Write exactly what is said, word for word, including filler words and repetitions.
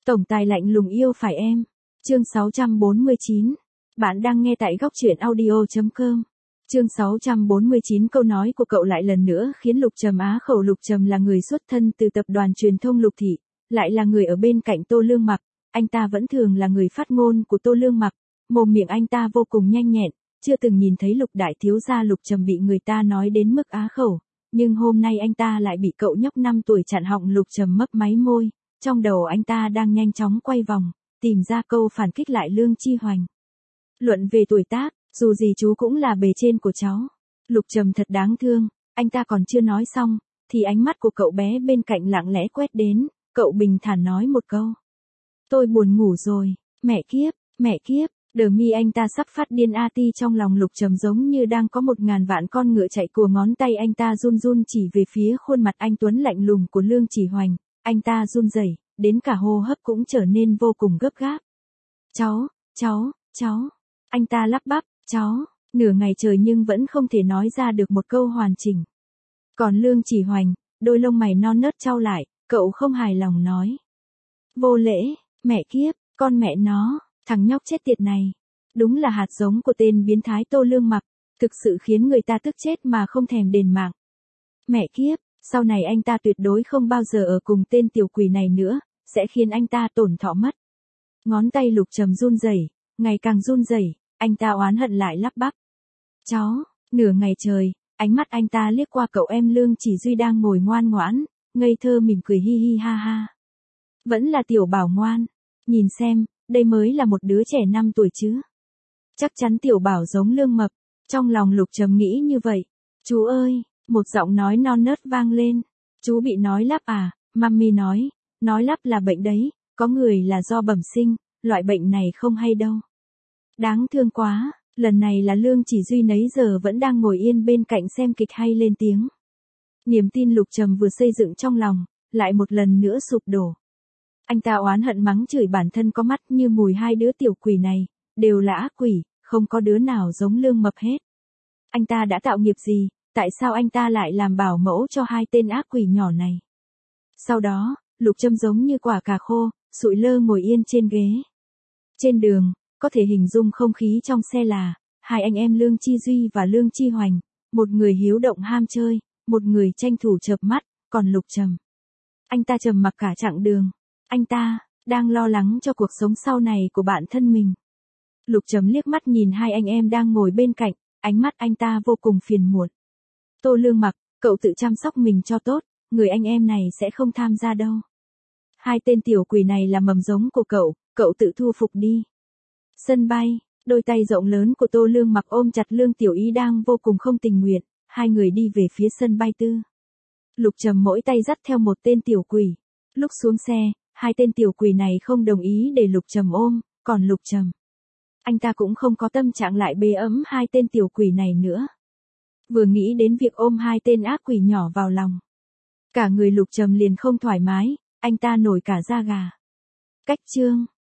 Tổng tài lạnh lùng yêu phải em. Chương sáu trăm bốn mươi chín. Bạn đang nghe tại góc truyện audio chấm com. Chương sáu trăm bốn mươi chín. Câu nói của cậu lại lần nữa khiến Lục Trầm á khẩu. Lục Trầm là người xuất thân từ tập đoàn truyền thông Lục Thị, lại là người ở bên cạnh Tô Lương Mặc, anh ta vẫn thường là người phát ngôn của Tô Lương Mặc, mồm miệng anh ta vô cùng nhanh nhẹn, chưa từng nhìn thấy Lục đại thiếu gia Lục Trầm bị người ta nói đến mức á khẩu, nhưng hôm nay anh ta lại bị cậu nhóc năm tuổi chặn họng. Lục Trầm mấp máy môi, trong đầu anh ta đang nhanh chóng quay vòng, tìm ra câu phản kích lại Lương Chi Hoành. Luận về tuổi tác, dù gì chú cũng là bề trên của cháu. Lục Trầm thật đáng thương, anh ta còn chưa nói xong, thì ánh mắt của cậu bé bên cạnh lặng lẽ quét đến, cậu bình thản nói một câu. Tôi buồn ngủ rồi, mẹ kiếp, mẹ kiếp, đờ mi anh ta sắp phát điên a ti trong lòng Lục Trầm giống như đang có một ngàn vạn con ngựa chạy cùa. Ngón tay anh ta run run chỉ về phía khuôn mặt anh tuấn lạnh lùng của Lương Chỉ Hoành, anh ta run rẩy, đến cả hô hấp cũng trở nên vô cùng gấp gáp. Cháu, cháu, cháu, anh ta lắp bắp, cháu, nửa ngày trời nhưng vẫn không thể nói ra được một câu hoàn chỉnh. Còn Lương Chỉ Hoành, đôi lông mày non nớt chau lại, cậu không hài lòng nói. Vô lễ, mẹ kiếp, con mẹ nó, thằng nhóc chết tiệt này. Đúng là hạt giống của tên biến thái Tô Lương Mặc, thực sự khiến người ta tức chết mà không thèm đền mạng. Mẹ kiếp, sau này anh ta tuyệt đối không bao giờ ở cùng tên tiểu quỷ này nữa, sẽ khiến anh ta tổn thọ mất. Ngón tay Lục Trầm run rẩy, ngày càng run rẩy, anh ta oán hận lại lắp bắp. Cháu, nửa ngày trời, ánh mắt anh ta liếc qua cậu em Lương Chỉ Duy đang ngồi ngoan ngoãn, ngây thơ mỉm cười hi hi ha ha. Vẫn là tiểu bảo ngoan, nhìn xem, đây mới là một đứa trẻ năm tuổi chứ. Chắc chắn tiểu bảo giống Lương Mập, trong lòng Lục Trầm nghĩ như vậy. Chú ơi, một giọng nói non nớt vang lên. Chú bị nói lắp à? Mummy nói, nói lắp là bệnh đấy, có người là do bẩm sinh, loại bệnh này không hay đâu. Đáng thương quá, lần này là Lương Chỉ Duy nấy giờ vẫn đang ngồi yên bên cạnh xem kịch hay lên tiếng. Niềm tin Lục Trầm vừa xây dựng trong lòng, lại một lần nữa sụp đổ. Anh ta oán hận mắng chửi bản thân có mắt như mùi hai đứa tiểu quỷ này, đều là ác quỷ, không có đứa nào giống Lương Mập hết. Anh ta đã tạo nghiệp gì, tại sao anh ta lại làm bảo mẫu cho hai tên ác quỷ nhỏ này? Sau đó, Lục Trầm giống như quả cà khô, sụi lơ ngồi yên trên ghế. Trên đường, có thể hình dung không khí trong xe là, hai anh em Lương Chi Duy và Lương Chi Hoành, một người hiếu động ham chơi, một người tranh thủ chợp mắt, còn Lục Trầm. Anh ta trầm mặc cả chặng đường. Anh ta, đang lo lắng cho cuộc sống sau này của bản thân mình. Lục Trầm liếc mắt nhìn hai anh em đang ngồi bên cạnh, ánh mắt anh ta vô cùng phiền muộn. Tô Lương Mặc, cậu tự chăm sóc mình cho tốt, người anh em này sẽ không tham gia đâu. Hai tên tiểu quỷ này là mầm giống của cậu, cậu tự thu phục đi. Sân bay, đôi tay rộng lớn của Tô Lương Mặc ôm chặt Lương Tiểu Ý đang vô cùng không tình nguyện, hai người đi về phía sân bay tư. Lục Trầm mỗi tay dắt theo một tên tiểu quỷ. Lúc xuống xe, hai tên tiểu quỷ này không đồng ý để Lục Trầm ôm, còn Lục Trầm, anh ta cũng không có tâm trạng lại bế ấm hai tên tiểu quỷ này nữa. Vừa nghĩ đến việc ôm hai tên ác quỷ nhỏ vào lòng, cả người Lục Trầm liền không thoải mái, anh ta nổi cả da gà. Cách chương